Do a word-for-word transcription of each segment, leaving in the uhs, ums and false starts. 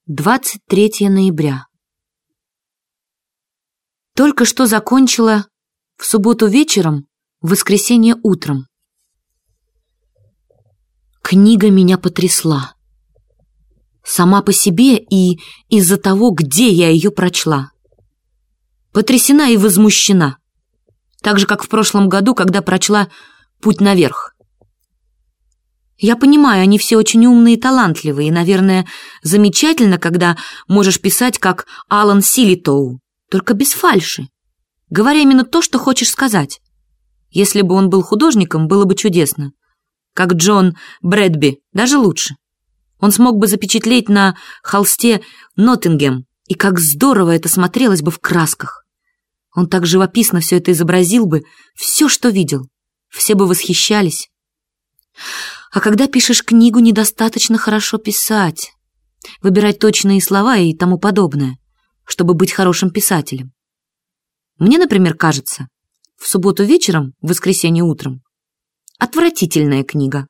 двадцать третьего ноября. Только что закончила в субботу вечером, в воскресенье утром. Книга меня потрясла. Сама по себе и из-за того, где я ее прочла. Потрясена и возмущена. Так же, как в прошлом году, когда прочла «Путь наверх». Я понимаю, они все очень умные и талантливые, и, наверное, замечательно, когда можешь писать, как Алан Силитоу, только без фальши, говоря именно то, что хочешь сказать. Если бы он был художником, было бы чудесно. Как Джон Брэдби, даже лучше. Он смог бы запечатлеть на холсте Ноттингем, и как здорово это смотрелось бы в красках. Он так живописно все это изобразил бы, все, что видел. Все бы восхищались. А когда пишешь книгу, недостаточно хорошо писать, выбирать точные слова и тому подобное, чтобы быть хорошим писателем. Мне, например, кажется, в субботу вечером, в воскресенье утром, отвратительная книга.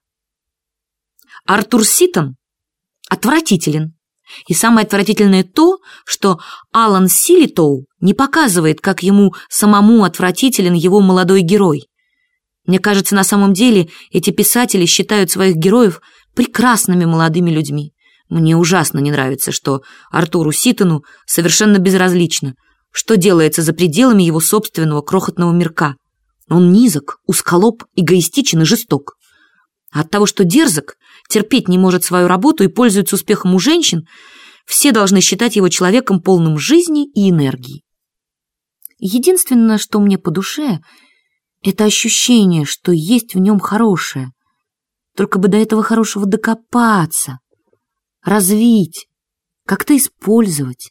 Артур Ситон отвратителен. И самое отвратительное то, что Алан Силитоу не показывает, как ему самому отвратителен его молодой герой. Мне кажется, на самом деле эти писатели считают своих героев прекрасными молодыми людьми. Мне ужасно не нравится, что Артуру Ситону совершенно безразлично, что делается за пределами его собственного крохотного мирка. Он низок, узколоб, эгоистичен и жесток. А от того, что дерзок, терпеть не может свою работу и пользуется успехом у женщин, все должны считать его человеком, полным жизни и энергии. Единственное, что мне по душе, это ощущение, что есть в нем хорошее. Только бы до этого хорошего докопаться, развить, как-то использовать.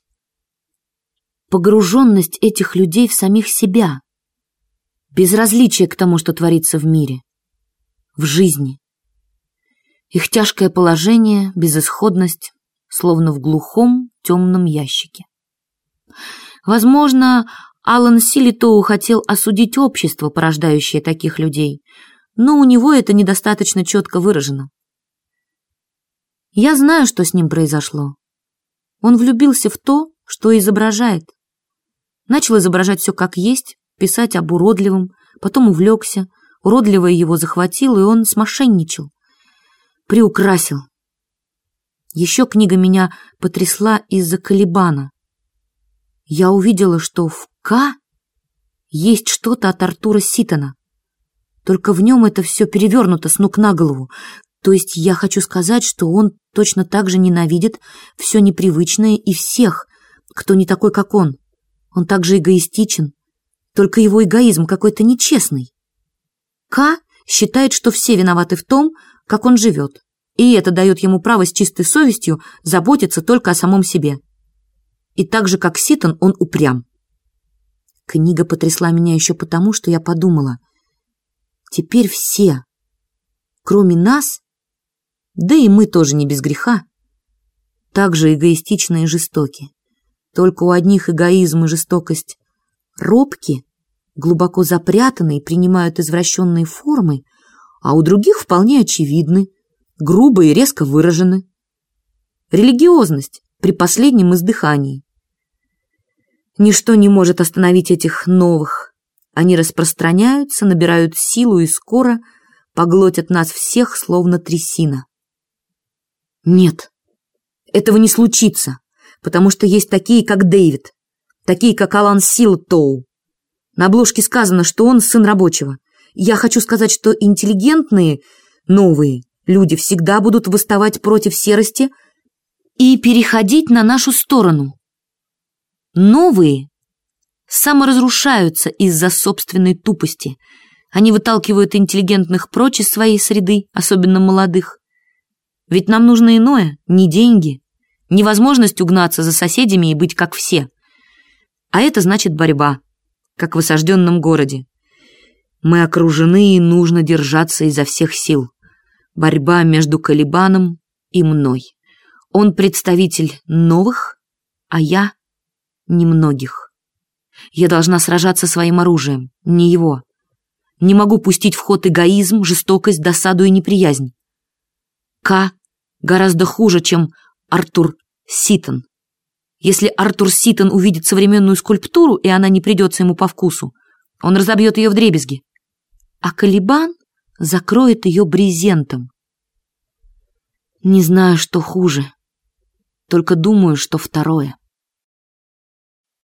Погруженность этих людей в самих себя. Безразличие к тому, что творится в мире, в жизни. Их тяжкое положение, безысходность, словно в глухом темном ящике. Возможно, Алан Силитоу хотел осудить общество, порождающее таких людей, но у него это недостаточно четко выражено. Я знаю, что с ним произошло. Он влюбился в то, что изображает. Начал изображать все как есть, писать об уродливом, потом увлекся, уродливое его захватило, и он смошенничал, приукрасил. Еще книга меня потрясла из-за Калибана. Я увидела, что в К есть что-то от Артура Ситона, только в нем это все перевернуто с ног на голову. То есть я хочу сказать, что он точно так же ненавидит все непривычное и всех, кто не такой, как он. Он также эгоистичен, только его эгоизм какой-то нечестный. К считает, что все виноваты в том, как он живет, и это дает ему право с чистой совестью заботиться только о самом себе. И так же, как Ситон, он упрям. Книга потрясла меня еще потому, что я подумала, теперь все, кроме нас, да и мы тоже не без греха, также эгоистичны и жестоки. Только у одних эгоизм и жестокость робки, глубоко запрятаны и принимают извращенные формы, а у других вполне очевидны, грубо и резко выражены. Религиозность при последнем издыхании. Ничто не может остановить этих новых. Они распространяются, набирают силу и скоро поглотят нас всех, словно трясина. Нет, этого не случится, потому что есть такие, как Дэвид, такие, как Алан Силитоу. На обложке сказано, что он сын рабочего. Я хочу сказать, что интеллигентные, новые люди всегда будут восставать против серости и переходить на нашу сторону. Новые саморазрушаются из-за собственной тупости. Они выталкивают интеллигентных прочь из своей среды, особенно молодых. Ведь нам нужно иное, не деньги, не возможность угнаться за соседями и быть как все. А это значит борьба, как в осажденном городе. Мы окружены, и нужно держаться изо всех сил. Борьба между Калибаном и мной. Он представитель новых, а я немногих. Я должна сражаться своим оружием, не его. Не могу пустить в ход эгоизм, жестокость, досаду и неприязнь. К гораздо хуже, чем Артур Ситон. Если Артур Ситон увидит современную скульптуру, и она не придется ему по вкусу, он разобьет ее вдребезги. А Калибан закроет ее брезентом. Не знаю, что хуже. Только думаю, что второе.